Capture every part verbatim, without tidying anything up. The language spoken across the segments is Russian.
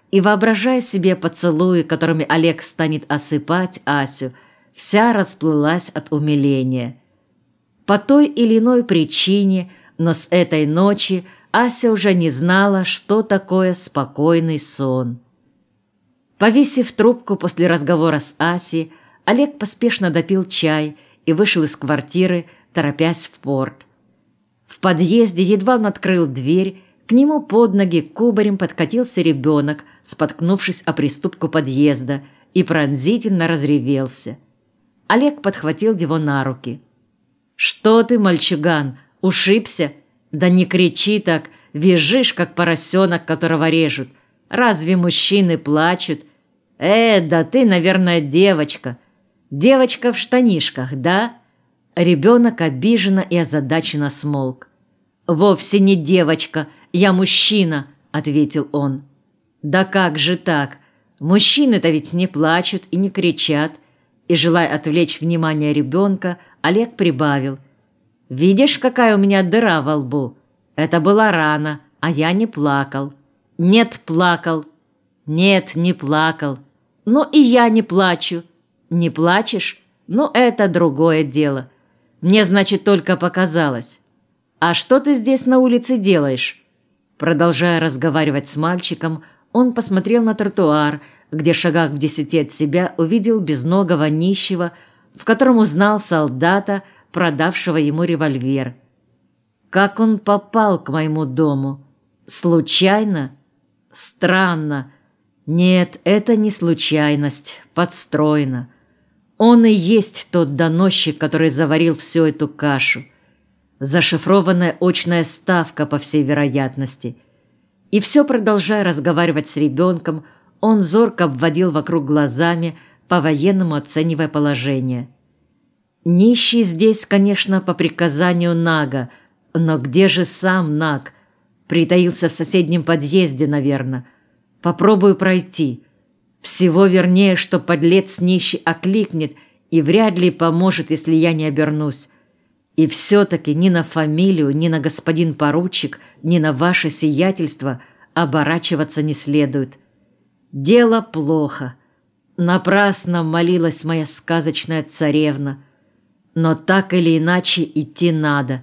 И, воображая себе поцелуи, которыми Олег станет осыпать Асю, вся расплылась от умиления. По той или иной причине, но с этой ночи Ася уже не знала, что такое спокойный сон. Повесив трубку после разговора с Асей, Олег поспешно допил чай и вышел из квартиры, торопясь в порт. В подъезде едва он открыл дверь, к нему под ноги кубарем подкатился ребенок, споткнувшись о приступку подъезда, и пронзительно разревелся. Олег подхватил его на руки. «Что ты, мальчуган, ушибся? Да не кричи так, визжишь, как поросенок, которого режут. Разве мужчины плачут? Э, да ты, наверное, девочка. Девочка в штанишках, да?» Ребенок обиженно и озадаченно смолк. «Вовсе не девочка, я мужчина», — ответил он. «Да как же так? Мужчины-то ведь не плачут и не кричат». И, желая отвлечь внимание ребенка, Олег прибавил. «Видишь, какая у меня дыра во лбу? Это была рана, а я не плакал». «Нет, плакал». «Нет, не плакал». «Ну и я не плачу». «Не плачешь? Ну, это другое дело. Мне, значит, только показалось. А что ты здесь на улице делаешь?» Продолжая разговаривать с мальчиком, он посмотрел на тротуар, где шагах в десяти от себя увидел безногого нищего, в котором узнал солдата, продавшего ему револьвер. «Как он попал к моему дому? Случайно? Странно. Нет, это не случайность, подстроено. Он и есть тот доносчик, который заварил всю эту кашу. Зашифрованная очная ставка, по всей вероятности». И все, продолжая разговаривать с ребенком, он зорко обводил вокруг глазами, по-военному оценивая положение. Нищий здесь, конечно, по приказанию Нага, но где же сам Наг? Притаился в соседнем подъезде, наверное. Попробую пройти. Всего вернее, что подлец нищий окликнет и вряд ли поможет, если я не обернусь. И все-таки ни на фамилию, ни на господин поручик, ни на ваше сиятельство оборачиваться не следует. Дело плохо. Напрасно молилась моя сказочная царевна. Но так или иначе идти надо.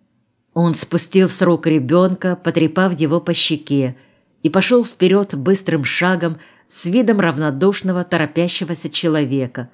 Он спустил с рук ребенка, потрепав его по щеке, и пошел вперед быстрым шагом с видом равнодушного, торопящегося человека.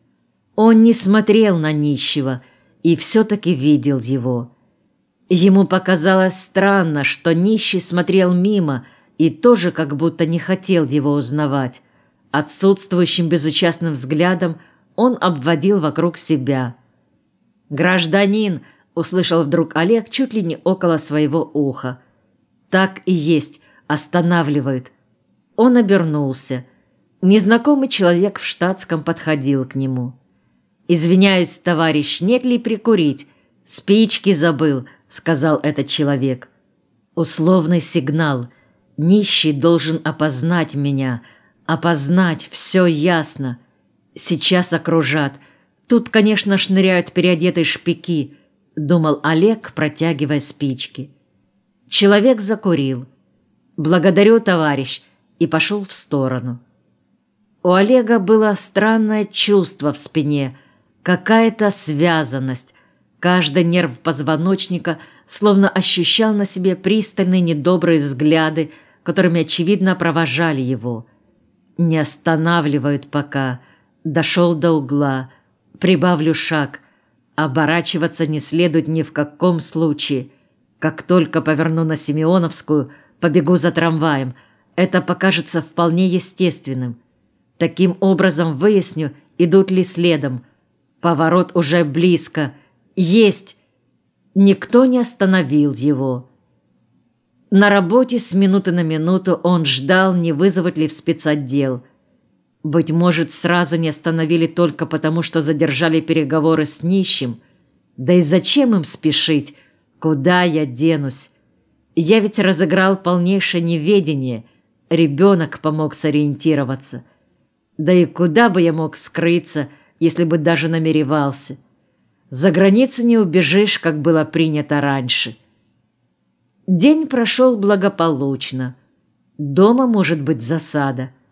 Он не смотрел на нищего и все-таки видел его. Ему показалось странно, что нищий смотрел мимо и тоже как будто не хотел его узнавать. Отсутствующим безучастным взглядом он обводил вокруг себя. «Гражданин!» — услышал вдруг Олег чуть ли не около своего уха. Так и есть, останавливают. Он обернулся. Незнакомый человек в штатском подходил к нему. «Извиняюсь, товарищ, нет ли прикурить? Спички забыл», — сказал этот человек. Условный сигнал. Нищий должен опознать меня. Опознать, все ясно. Сейчас окружат. Тут, конечно, шныряют переодетые шпики, — думал Олег, протягивая спички. Человек закурил. «Благодарю, товарищ», и пошел в сторону. У Олега было странное чувство в спине, какая-то связанность. Каждый нерв позвоночника словно ощущал на себе пристальные недобрые взгляды, которыми, очевидно, провожали его. Не останавливают пока. Дошел до угла. Прибавлю шаг. Оборачиваться не следует ни в каком случае. Как только поверну на Симеоновскую, побегу за трамваем. Это покажется вполне естественным. Таким образом выясню, идут ли следом. Поворот уже близко. Есть! Никто не остановил его. На работе с минуты на минуту он ждал, не вызовут ли в спецотдел. Быть может, сразу не остановили только потому, что задержали переговоры с нищим. Да и зачем им спешить? Куда я денусь? Я ведь разыграл полнейшее неведение. Ребенок помог сориентироваться. Да и куда бы я мог скрыться, если бы даже намеревался? За границу не убежишь, как было принято раньше. День прошел благополучно. Дома может быть засада.